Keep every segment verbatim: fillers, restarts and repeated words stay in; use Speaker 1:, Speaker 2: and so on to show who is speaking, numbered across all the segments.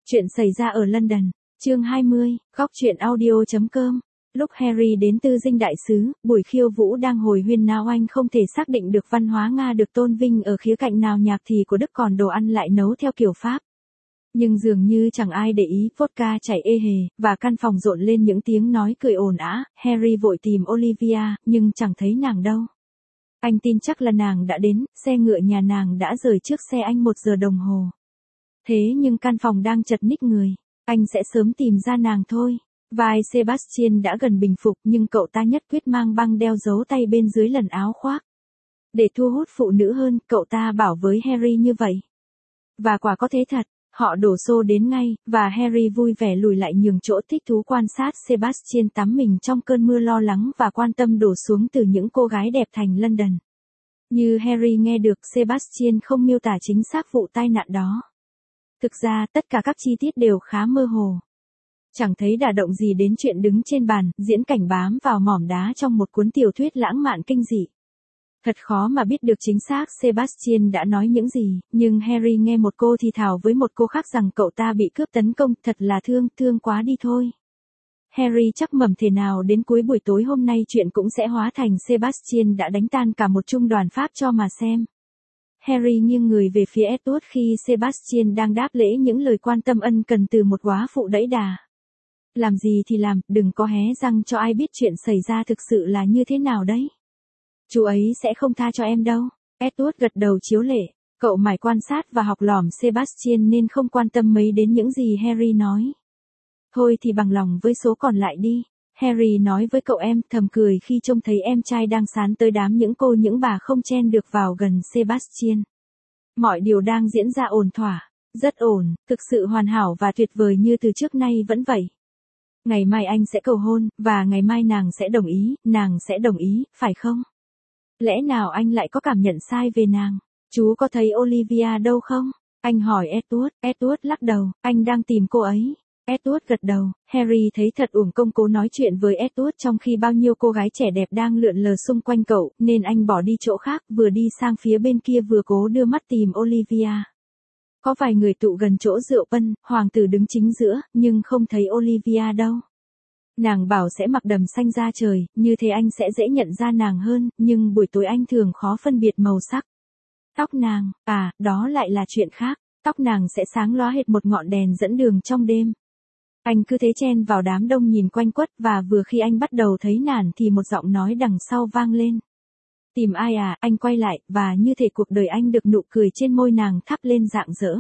Speaker 1: Chuyện xảy ra ở London, chương hai mươi, góc truyện audio.com. Lúc Harry đến Tư Dinh Đại Sứ, buổi khiêu vũ đang hồi huyên náo anh không thể xác định được văn hóa Nga được tôn vinh ở khía cạnh nào, nhạc thì của Đức còn đồ ăn lại nấu theo kiểu Pháp. Nhưng dường như chẳng ai để ý, vodka chảy ê hề, và căn phòng rộn lên những tiếng nói cười ồn ào. Harry vội tìm Olivia, nhưng chẳng thấy nàng đâu. Anh tin chắc là nàng đã đến, xe ngựa nhà nàng đã rời trước xe anh một giờ đồng hồ. Thế nhưng căn phòng đang chật ních người, anh sẽ sớm tìm ra nàng thôi. Vai Sebastian đã gần bình phục, nhưng cậu ta nhất quyết mang băng đeo dấu tay bên dưới lần áo khoác. Để thu hút phụ nữ hơn, cậu ta bảo với Harry như vậy. Và quả có thế thật, họ đổ xô đến ngay, và Harry vui vẻ lùi lại nhường chỗ, thích thú quan sát Sebastian tắm mình trong cơn mưa lo lắng và quan tâm đổ xuống từ những cô gái đẹp thành London. Như Harry nghe được, Sebastian không miêu tả chính xác vụ tai nạn đó. Thực ra, tất cả các chi tiết đều khá mơ hồ. Chẳng thấy đả động gì đến chuyện đứng trên bàn, diễn cảnh bám vào mỏm đá trong một cuốn tiểu thuyết lãng mạn kinh dị. Thật khó mà biết được chính xác Sebastian đã nói những gì, nhưng Harry nghe một cô thì thào với một cô khác rằng cậu ta bị cướp tấn công, thật là thương, thương quá đi thôi. Harry chắc mẩm thể nào đến cuối buổi tối hôm nay chuyện cũng sẽ hóa thành Sebastian đã đánh tan cả một trung đoàn Pháp cho mà xem. Harry nghiêng người về phía Edward khi Sebastian đang đáp lễ những lời quan tâm ân cần từ một góa phụ đẫy đà. Làm gì thì làm, đừng có hé răng cho ai biết chuyện xảy ra thực sự là như thế nào đấy. Chú ấy sẽ không tha cho em đâu. Edward gật đầu chiếu lệ, cậu mải quan sát và học lỏm Sebastian nên không quan tâm mấy đến những gì Harry nói. Thôi thì bằng lòng với số còn lại đi. Harry nói với cậu em, thầm cười khi trông thấy em trai đang sán tới đám những cô những bà không chen được vào gần Sebastian. Mọi điều đang diễn ra ổn thỏa, rất ổn, thực sự hoàn hảo và tuyệt vời như từ trước nay vẫn vậy. Ngày mai anh sẽ cầu hôn, và ngày mai nàng sẽ đồng ý, nàng sẽ đồng ý, phải không? Lẽ nào anh lại có cảm nhận sai về nàng? Chú có thấy Olivia đâu không? Anh hỏi Edward. Edward lắc đầu, anh đang tìm cô ấy. Edward gật đầu. Harry thấy thật uổng công cố nói chuyện với Edward trong khi bao nhiêu cô gái trẻ đẹp đang lượn lờ xung quanh cậu, nên anh bỏ đi chỗ khác, vừa đi sang phía bên kia vừa cố đưa mắt tìm Olivia. Có vài người tụ gần chỗ rượu bân, hoàng tử đứng chính giữa, nhưng không thấy Olivia đâu. Nàng bảo sẽ mặc đầm xanh da trời, như thế anh sẽ dễ nhận ra nàng hơn, nhưng buổi tối anh thường khó phân biệt màu sắc. Tóc nàng, à, đó lại là chuyện khác, tóc nàng sẽ sáng lóa hệt một ngọn đèn dẫn đường trong đêm. Anh cứ thế chen vào đám đông nhìn quanh quất, và vừa khi anh bắt đầu thấy nản thì một giọng nói đằng sau vang lên. Tìm ai à? Anh quay lại, và như thể cuộc đời anh được nụ cười trên môi nàng thắp lên rạng rỡ.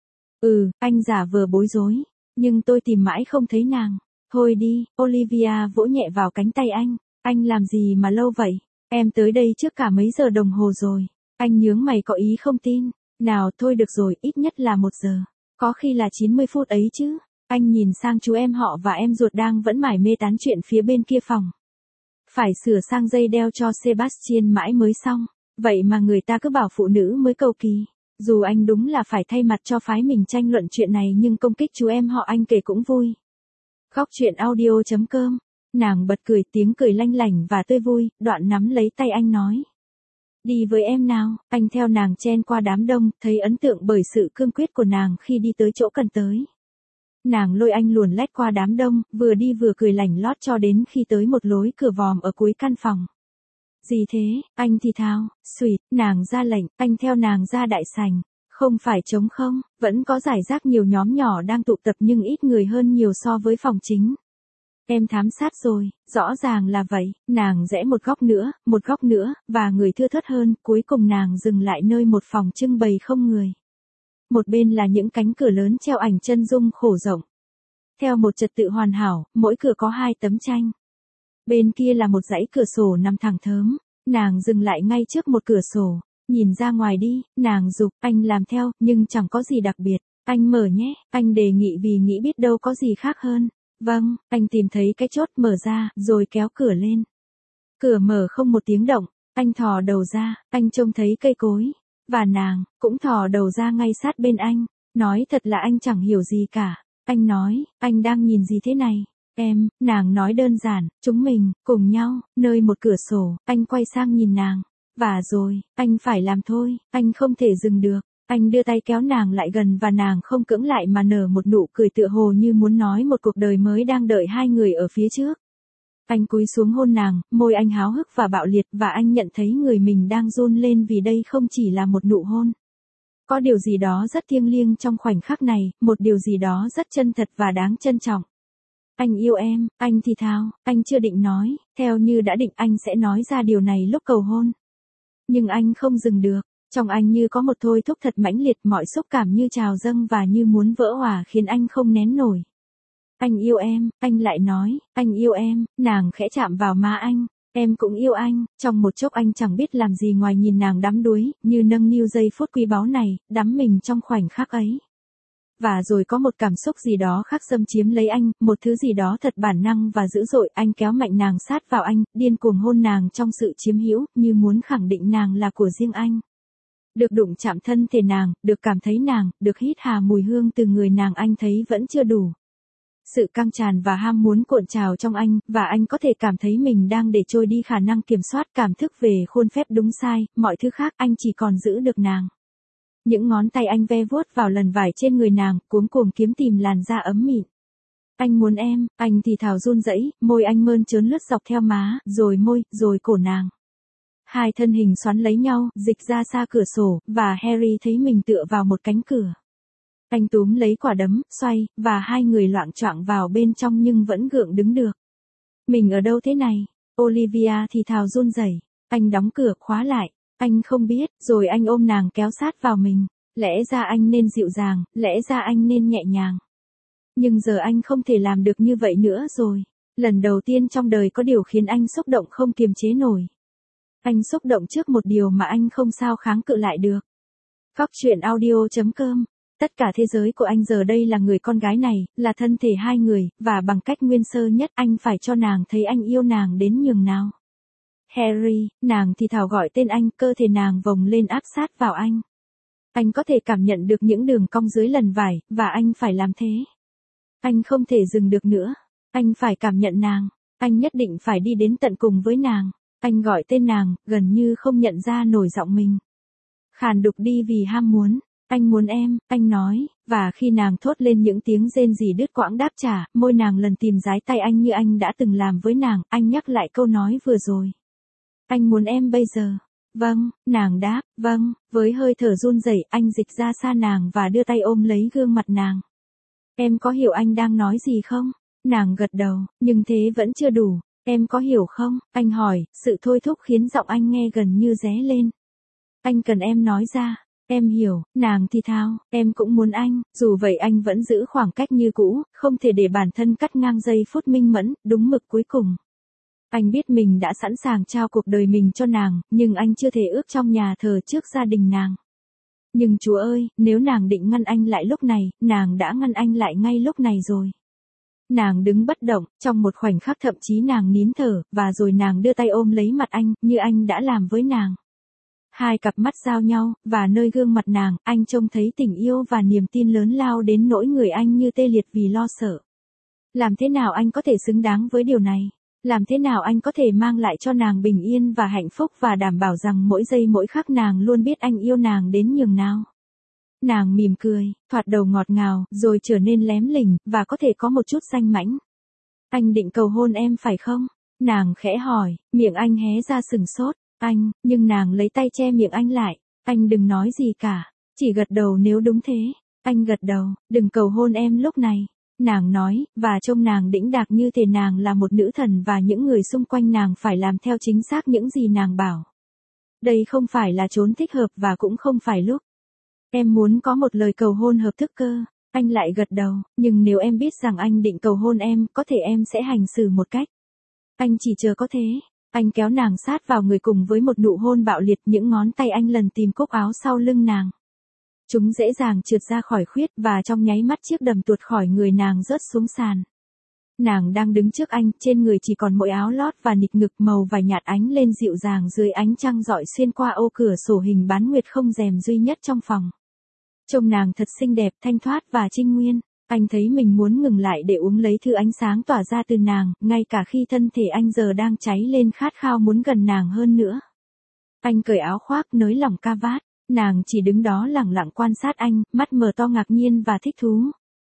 Speaker 1: Ừ, anh giả vờ bối rối, nhưng tôi tìm mãi không thấy nàng. Thôi đi, Olivia vỗ nhẹ vào cánh tay anh. Anh làm gì mà lâu vậy? Em tới đây trước cả mấy giờ đồng hồ rồi. Anh nhướng mày có ý không tin. Nào thôi được rồi, ít nhất là một giờ. Có khi là chín mươi phút ấy chứ. Anh nhìn sang chú em họ và em ruột đang vẫn mải mê tán chuyện phía bên kia phòng. Phải sửa sang dây đeo cho Sebastian mãi mới xong. Vậy mà người ta cứ bảo phụ nữ mới cầu kỳ. Dù anh đúng là phải thay mặt cho phái mình tranh luận chuyện này, nhưng công kích chú em họ anh kể cũng vui. Góc truyện audio.com. Nàng bật cười, tiếng cười lanh lảnh và tươi vui, đoạn nắm lấy tay anh nói. Đi với em nào. Anh theo nàng chen qua đám đông, thấy ấn tượng bởi sự cương quyết của nàng khi đi tới chỗ cần tới. Nàng lôi anh luồn lách qua đám đông, vừa đi vừa cười lảnh lót cho đến khi tới một lối cửa vòm ở cuối căn phòng. Gì thế? Anh thì thào, suýt, nàng ra lệnh, anh theo nàng ra đại sảnh. Không phải trống không, vẫn có rải rác nhiều nhóm nhỏ đang tụ tập nhưng ít người hơn nhiều so với phòng chính. Em thám sát rồi, rõ ràng là vậy, nàng rẽ một góc nữa, một góc nữa, và người thưa thớt hơn, cuối cùng nàng dừng lại nơi một phòng trưng bày không người. Một bên là những cánh cửa lớn treo ảnh chân dung khổ rộng. Theo một trật tự hoàn hảo, mỗi cửa có hai tấm tranh. Bên kia là một dãy cửa sổ nằm thẳng thớm, nàng dừng lại ngay trước một cửa sổ. Nhìn ra ngoài đi, nàng giục, anh làm theo, nhưng chẳng có gì đặc biệt. Anh mở nhé, anh đề nghị vì nghĩ biết đâu có gì khác hơn. Vâng, anh tìm thấy cái chốt mở ra, rồi kéo cửa lên. Cửa mở không một tiếng động, anh thò đầu ra, anh trông thấy cây cối. Và nàng, cũng thò đầu ra ngay sát bên anh. Nói thật là anh chẳng hiểu gì cả. Anh nói, anh đang nhìn gì thế này? Em, nàng nói đơn giản, chúng mình, cùng nhau, nơi một cửa sổ, anh quay sang nhìn nàng. Và rồi, anh phải làm thôi, anh không thể dừng được. Anh đưa tay kéo nàng lại gần và nàng không cưỡng lại mà nở một nụ cười tựa hồ như muốn nói một cuộc đời mới đang đợi hai người ở phía trước. Anh cúi xuống hôn nàng, môi anh háo hức và bạo liệt và anh nhận thấy người mình đang run lên vì đây không chỉ là một nụ hôn. Có điều gì đó rất thiêng liêng trong khoảnh khắc này, một điều gì đó rất chân thật và đáng trân trọng. Anh yêu em, anh thì thào, anh chưa định nói, theo như đã định anh sẽ nói ra điều này lúc cầu hôn. Nhưng anh không dừng được, trong anh như có một thôi thúc thật mãnh liệt, mọi xúc cảm như trào dâng và như muốn vỡ hòa khiến anh không nén nổi. Anh yêu em, anh lại nói, anh yêu em, nàng khẽ chạm vào má anh, em cũng yêu anh, trong một chốc anh chẳng biết làm gì ngoài nhìn nàng đắm đuối, như nâng niu giây phút quý báu này, đắm mình trong khoảnh khắc ấy. Và rồi có một cảm xúc gì đó khác xâm chiếm lấy anh, một thứ gì đó thật bản năng và dữ dội, anh kéo mạnh nàng sát vào anh, điên cuồng hôn nàng trong sự chiếm hữu, như muốn khẳng định nàng là của riêng anh. Được đụng chạm thân thể nàng, được cảm thấy nàng, được hít hà mùi hương từ người nàng anh thấy vẫn chưa đủ. Sự căng tràn và ham muốn cuộn trào trong anh, và anh có thể cảm thấy mình đang để trôi đi khả năng kiểm soát cảm thức về khuôn phép đúng sai, mọi thứ khác anh chỉ còn giữ được nàng. Những ngón tay anh ve vuốt vào lần vải trên người nàng, cuống cuồng kiếm tìm làn da ấm mịn. Anh muốn em, anh thì thào run rẩy, môi anh mơn trớn lướt dọc theo má, rồi môi, rồi cổ nàng. Hai thân hình xoắn lấy nhau, dịch ra xa cửa sổ, và Harry thấy mình tựa vào một cánh cửa. Anh túm lấy quả đấm, xoay, và hai người loạng choạng vào bên trong nhưng vẫn gượng đứng được. Mình ở đâu thế này? Olivia thì thào run rẩy. Anh đóng cửa, khóa lại. Anh không biết, rồi anh ôm nàng kéo sát vào mình. Lẽ ra anh nên dịu dàng, lẽ ra anh nên nhẹ nhàng. Nhưng giờ anh không thể làm được như vậy nữa rồi. Lần đầu tiên trong đời có điều khiến anh xúc động không kiềm chế nổi. Anh xúc động trước một điều mà anh không sao kháng cự lại được. Góc truyện audio chấm com. Tất cả thế giới của anh giờ đây là người con gái này, là thân thể hai người, và bằng cách nguyên sơ nhất anh phải cho nàng thấy anh yêu nàng đến nhường nào. Harry, nàng thì thào gọi tên anh, cơ thể nàng vòng lên áp sát vào anh. Anh có thể cảm nhận được những đường cong dưới lần vải, và anh phải làm thế. Anh không thể dừng được nữa. Anh phải cảm nhận nàng. Anh nhất định phải đi đến tận cùng với nàng. Anh gọi tên nàng, gần như không nhận ra nổi giọng mình. Khàn đục đi vì ham muốn. Anh muốn em, anh nói, và khi nàng thốt lên những tiếng rên rỉ đứt quãng đáp trả, môi nàng lần tìm dái tay anh như anh đã từng làm với nàng, anh nhắc lại câu nói vừa rồi. Anh muốn em bây giờ. Vâng, nàng đáp, vâng, với hơi thở run rẩy, anh dịch ra xa nàng và đưa tay ôm lấy gương mặt nàng. Em có hiểu anh đang nói gì không? Nàng gật đầu, nhưng thế vẫn chưa đủ. Em có hiểu không? Anh hỏi, sự thôi thúc khiến giọng anh nghe gần như ré lên. Anh cần em nói ra. Em hiểu, nàng thì thào, em cũng muốn anh, dù vậy anh vẫn giữ khoảng cách như cũ, không thể để bản thân cắt ngang giây phút minh mẫn, đúng mực cuối cùng. Anh biết mình đã sẵn sàng trao cuộc đời mình cho nàng, nhưng anh chưa thể ước trong nhà thờ trước gia đình nàng. Nhưng Chúa ơi, nếu nàng định ngăn anh lại lúc này, nàng đã ngăn anh lại ngay lúc này rồi. Nàng đứng bất động, trong một khoảnh khắc thậm chí nàng nín thở, và rồi nàng đưa tay ôm lấy mặt anh, như anh đã làm với nàng. Hai cặp mắt giao nhau, và nơi gương mặt nàng, anh trông thấy tình yêu và niềm tin lớn lao đến nỗi người anh như tê liệt vì lo sợ. Làm thế nào anh có thể xứng đáng với điều này? Làm thế nào anh có thể mang lại cho nàng bình yên và hạnh phúc và đảm bảo rằng mỗi giây mỗi khắc nàng luôn biết anh yêu nàng đến nhường nào? Nàng mỉm cười, thoạt đầu ngọt ngào, rồi trở nên lém lỉnh, và có thể có một chút danh mãnh. Anh định cầu hôn em phải không? Nàng khẽ hỏi, miệng anh hé ra sừng sốt. Anh, nhưng nàng lấy tay che miệng anh lại. Anh đừng nói gì cả, chỉ gật đầu nếu đúng thế. Anh gật đầu, đừng cầu hôn em lúc này. Nàng nói, và trông nàng đĩnh đạc như thể nàng là một nữ thần và những người xung quanh nàng phải làm theo chính xác những gì nàng bảo. Đây không phải là chốn thích hợp và cũng không phải lúc. Em muốn có một lời cầu hôn hợp thức cơ. Anh lại gật đầu, nhưng nếu em biết rằng anh định cầu hôn em, có thể em sẽ hành xử một cách. Anh chỉ chờ có thế. Anh kéo nàng sát vào người cùng với một nụ hôn bạo liệt, những ngón tay anh lần tìm cúc áo sau lưng nàng. Chúng dễ dàng trượt ra khỏi khuyết và trong nháy mắt chiếc đầm tuột khỏi người nàng rớt xuống sàn. Nàng đang đứng trước anh, trên người chỉ còn mỗi áo lót và nịt ngực màu vải nhạt ánh lên dịu dàng dưới ánh trăng rọi xuyên qua ô cửa sổ hình bán nguyệt không rèm duy nhất trong phòng. Trông nàng thật xinh đẹp, thanh thoát và trinh nguyên. Anh thấy mình muốn ngừng lại để uống lấy thứ ánh sáng tỏa ra từ nàng, ngay cả khi thân thể anh giờ đang cháy lên khát khao muốn gần nàng hơn nữa. Anh cởi áo khoác, nới lỏng ca vát. Nàng chỉ đứng đó lẳng lặng quan sát anh, mắt mở to ngạc nhiên và thích thú.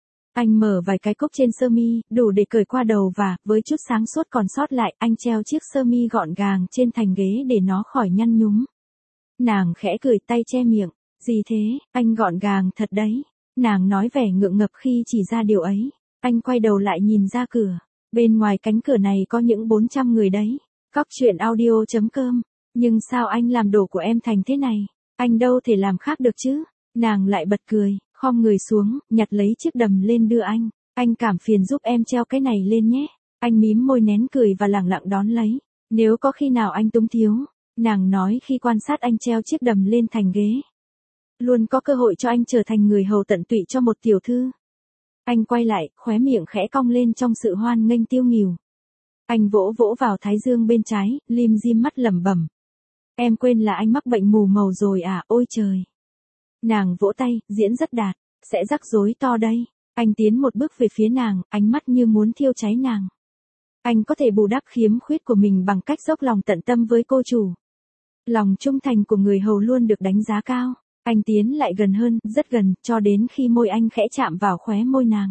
Speaker 1: Anh mở vài cái cúc trên sơ mi, đủ để cởi qua đầu và, với chút sáng suốt còn sót lại, anh treo chiếc sơ mi gọn gàng trên thành ghế để nó khỏi nhăn nhúm. Nàng khẽ cười, tay che miệng. Gì thế, anh gọn gàng thật đấy. Nàng nói vẻ ngượng ngập khi chỉ ra điều ấy. Anh quay đầu lại nhìn ra cửa. Bên ngoài cánh cửa này có những bốn trăm người đấy. Cóc truyện audio chấm com. Nhưng sao anh làm đồ của em thành thế này? Anh đâu thể làm khác được chứ? Nàng lại bật cười, khom người xuống, nhặt lấy chiếc đầm lên đưa anh. Anh cảm phiền giúp em treo cái này lên nhé. Anh mím môi nén cười và lẳng lặng đón lấy. Nếu có khi nào anh túng thiếu, nàng nói khi quan sát anh treo chiếc đầm lên thành ghế. Luôn có cơ hội cho anh trở thành người hầu tận tụy cho một tiểu thư. Anh quay lại, khóe miệng khẽ cong lên trong sự hoan nghênh tiêu nghỉu. Anh vỗ vỗ vào thái dương bên trái, lim dim mắt lẩm bẩm. Em quên là anh mắc bệnh mù màu rồi à, ôi trời. Nàng vỗ tay, diễn rất đạt, sẽ rắc rối to đây. Anh tiến một bước về phía nàng, ánh mắt như muốn thiêu cháy nàng. Anh có thể bù đắp khiếm khuyết của mình bằng cách dốc lòng tận tâm với cô chủ. Lòng trung thành của người hầu luôn được đánh giá cao. Anh tiến lại gần hơn, rất gần, cho đến khi môi anh khẽ chạm vào khóe môi nàng.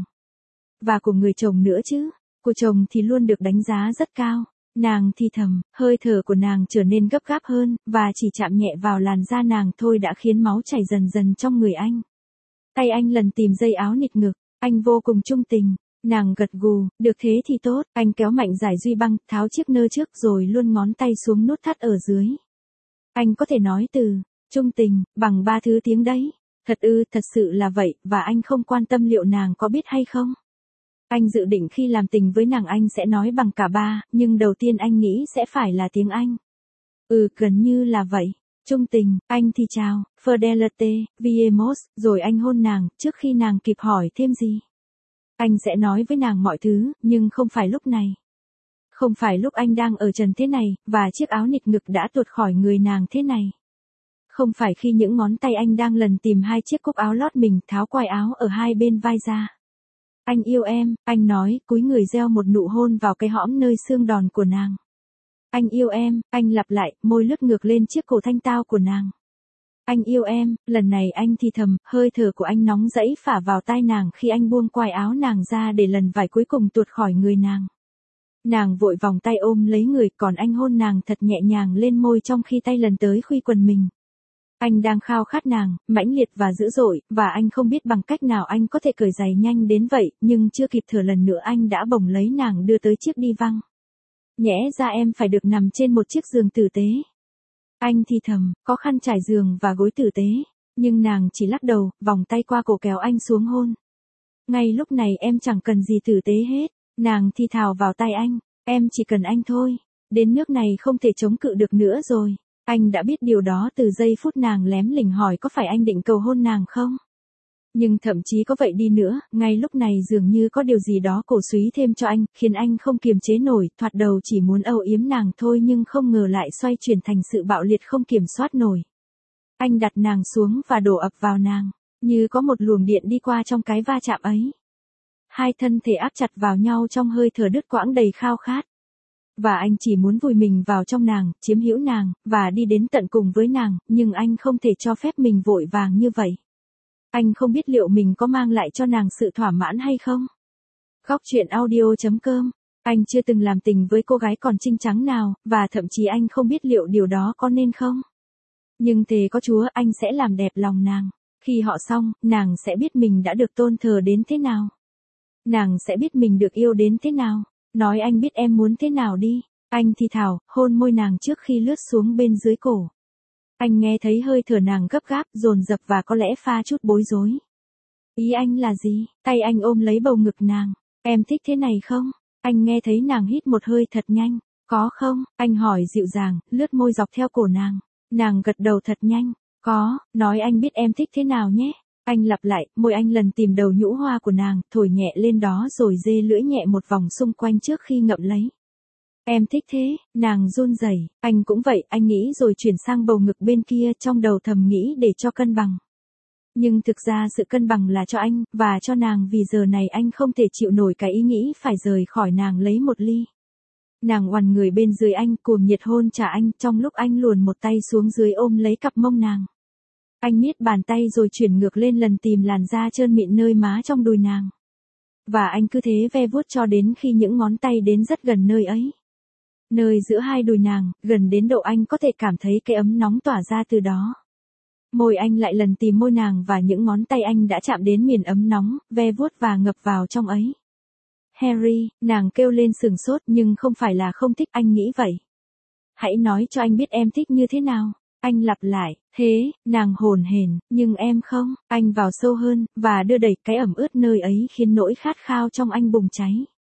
Speaker 1: Và của người chồng nữa chứ, của chồng thì luôn được đánh giá rất cao. Nàng thì thầm, hơi thở của nàng trở nên gấp gáp hơn, và chỉ chạm nhẹ vào làn da nàng thôi đã khiến máu chảy dần dần trong người anh. Tay anh lần tìm dây áo nịt ngực, anh vô cùng trung tình. Nàng gật gù, được thế thì tốt, anh kéo mạnh giải duy băng, tháo chiếc nơ trước rồi luôn ngón tay xuống nút thắt ở dưới. Anh có thể nói từ trung tình bằng ba thứ tiếng đấy. Thật ư, thật sự là vậy, và anh không quan tâm liệu nàng có biết hay không. Anh dự định khi làm tình với nàng anh sẽ nói bằng cả ba, nhưng đầu tiên anh nghĩ sẽ phải là tiếng Anh. Ừ, gần như là vậy. Trung tình, anh thì chào, Fidelite, Viemos, rồi anh hôn nàng, trước khi nàng kịp hỏi thêm gì. Anh sẽ nói với nàng mọi thứ, nhưng không phải lúc này. Không phải lúc anh đang ở trần thế này, và chiếc áo nịt ngực đã tuột khỏi người nàng thế này. Không phải khi những ngón tay anh đang lần tìm hai chiếc cúc áo lót mình tháo quai áo ở hai bên vai ra. Anh yêu em, anh nói, cúi người gieo một nụ hôn vào cái hõm nơi xương đòn của nàng. Anh yêu em, anh lặp lại, môi lướt ngược lên chiếc cổ thanh tao của nàng. Anh yêu em, lần này anh thì thầm, hơi thở của anh nóng rẫy phả vào tai nàng khi anh buông quai áo nàng ra để lần vải cuối cùng tuột khỏi người nàng. Nàng vội vòng tay ôm lấy người, còn anh hôn nàng thật nhẹ nhàng lên môi trong khi tay lần tới khuy quần mình. Anh đang khao khát nàng, mãnh liệt và dữ dội, và anh không biết bằng cách nào anh có thể cởi giày nhanh đến vậy, nhưng chưa kịp thở lần nữa anh đã bồng lấy nàng đưa tới chiếc đi văng. Nhẽ ra em phải được nằm trên một chiếc giường tử tế. Anh thì thầm, có khăn trải giường và gối tử tế, nhưng nàng chỉ lắc đầu, vòng tay qua cổ kéo anh xuống hôn. Ngay lúc này em chẳng cần gì tử tế hết, nàng thì thào vào tay anh, em chỉ cần anh thôi, đến nước này không thể chống cự được nữa rồi. Anh đã biết điều đó từ giây phút nàng lém lỉnh hỏi có phải anh định cầu hôn nàng không? Nhưng thậm chí có vậy đi nữa, ngay lúc này dường như có điều gì đó cổ súy thêm cho anh, khiến anh không kiềm chế nổi, thoạt đầu chỉ muốn âu yếm nàng thôi nhưng không ngờ lại xoay chuyển thành sự bạo liệt không kiểm soát nổi. Anh đặt nàng xuống và đổ ập vào nàng, như có một luồng điện đi qua trong cái va chạm ấy. Hai thân thể áp chặt vào nhau trong hơi thở đứt quãng đầy khao khát. Và anh chỉ muốn vùi mình vào trong nàng, chiếm hữu nàng, và đi đến tận cùng với nàng, nhưng anh không thể cho phép mình vội vàng như vậy. Anh không biết liệu mình có mang lại cho nàng sự thỏa mãn hay không. Cóc truyện audio chấm com. Anh chưa từng làm tình với cô gái còn trinh trắng nào, và thậm chí anh không biết liệu điều đó có nên không. Nhưng thề có Chúa anh sẽ làm đẹp lòng nàng. Khi họ xong, nàng sẽ biết mình đã được tôn thờ đến thế nào. Nàng sẽ biết mình được yêu đến thế nào. Nói anh biết em muốn thế nào đi. Anh thì thào, hôn môi nàng trước khi lướt xuống bên dưới cổ. Anh nghe thấy hơi thở nàng gấp gáp, dồn dập và có lẽ pha chút bối rối. Ý anh là gì? Tay anh ôm lấy bầu ngực nàng. Em thích thế này không? Anh nghe thấy nàng hít một hơi thật nhanh. Có không? Anh hỏi dịu dàng, lướt môi dọc theo cổ nàng. Nàng gật đầu thật nhanh. Có, nói anh biết em thích thế nào nhé. Anh lặp lại, môi anh lần tìm đầu nhũ hoa của nàng, thổi nhẹ lên đó rồi dê lưỡi nhẹ một vòng xung quanh trước khi ngậm lấy. Em thích thế, nàng run rẩy, anh cũng vậy, anh nghĩ rồi chuyển sang bầu ngực bên kia trong đầu thầm nghĩ để cho cân bằng. Nhưng thực ra sự cân bằng là cho anh, và cho nàng vì giờ này anh không thể chịu nổi cái ý nghĩ phải rời khỏi nàng lấy một ly. Nàng oằn người bên dưới anh, cuồng nhiệt hôn trả anh, trong lúc anh luồn một tay xuống dưới ôm lấy cặp mông nàng. Anh miết bàn tay rồi chuyển ngược lên lần tìm làn da trơn mịn nơi má trong đùi nàng. Và anh cứ thế ve vuốt cho đến khi những ngón tay đến rất gần nơi ấy. Nơi giữa hai đùi nàng, gần đến độ anh có thể cảm thấy cái ấm nóng tỏa ra từ đó. Môi anh lại lần tìm môi nàng và những ngón tay anh đã chạm đến miền ấm nóng, ve vuốt và ngập vào trong ấy. Harry, nàng kêu lên sừng sốt nhưng không phải là không thích, anh nghĩ vậy. Hãy nói cho anh biết em thích như thế nào. Anh lặp lại, thế, nàng hồn hển, nhưng em không. Anh vào sâu hơn, và đưa đẩy cái ẩm ướt nơi ấy khiến nỗi khát khao trong anh bùng cháy.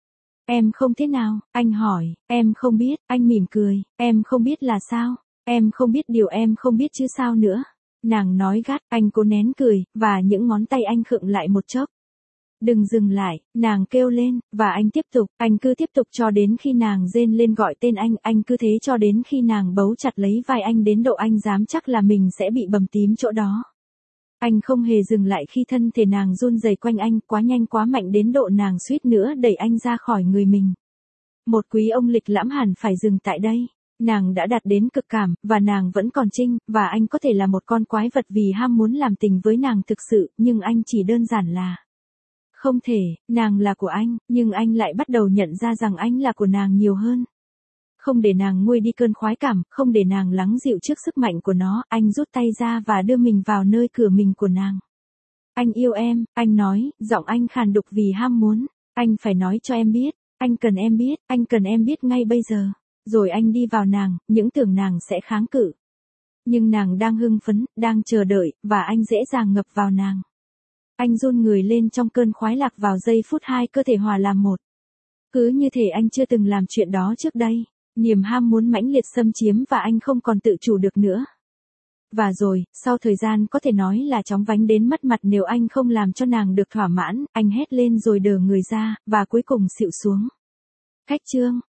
Speaker 1: Em không thế nào, anh hỏi, em không biết, anh mỉm cười, em không biết là sao, em không biết điều em không biết chứ sao nữa. Nàng nói gắt, anh cố nén cười, và những ngón tay anh khựng lại một chốc. Đừng dừng lại, nàng kêu lên, và anh tiếp tục, anh cứ tiếp tục cho đến khi nàng rên lên gọi tên anh, anh cứ thế cho đến khi nàng bấu chặt lấy vai anh đến độ anh dám chắc là mình sẽ bị bầm tím chỗ đó. Anh không hề dừng lại khi thân thể nàng run rẩy quanh anh, quá nhanh quá mạnh đến độ nàng suýt nữa đẩy anh ra khỏi người mình. Một quý ông lịch lãm hẳn phải dừng tại đây. Nàng đã đạt đến cực cảm, và nàng vẫn còn trinh, và anh có thể là một con quái vật vì ham muốn làm tình với nàng thực sự, nhưng anh chỉ đơn giản là không thể. Nàng là của anh, nhưng anh lại bắt đầu nhận ra rằng anh là của nàng nhiều hơn. Không để nàng nguôi đi cơn khoái cảm, không để nàng lắng dịu trước sức mạnh của nó, anh rút tay ra và đưa mình vào nơi cửa mình của nàng. Anh yêu em, anh nói, giọng anh khàn đục vì ham muốn. Anh phải nói cho em biết, anh cần em biết, anh cần em biết ngay bây giờ. Rồi anh đi vào nàng, những tưởng nàng sẽ kháng cự. Nhưng nàng đang hưng phấn, đang chờ đợi, và anh dễ dàng ngập vào nàng. Anh run người lên trong cơn khoái lạc vào giây phút hai cơ thể hòa làm một. Cứ như thể anh chưa từng làm chuyện đó trước đây. Niềm ham muốn mãnh liệt xâm chiếm và anh không còn tự chủ được nữa. Và rồi, sau thời gian có thể nói là chóng vánh đến mất mặt nếu anh không làm cho nàng được thỏa mãn, anh hét lên rồi đờ người ra, và cuối cùng xịu xuống. Cách chương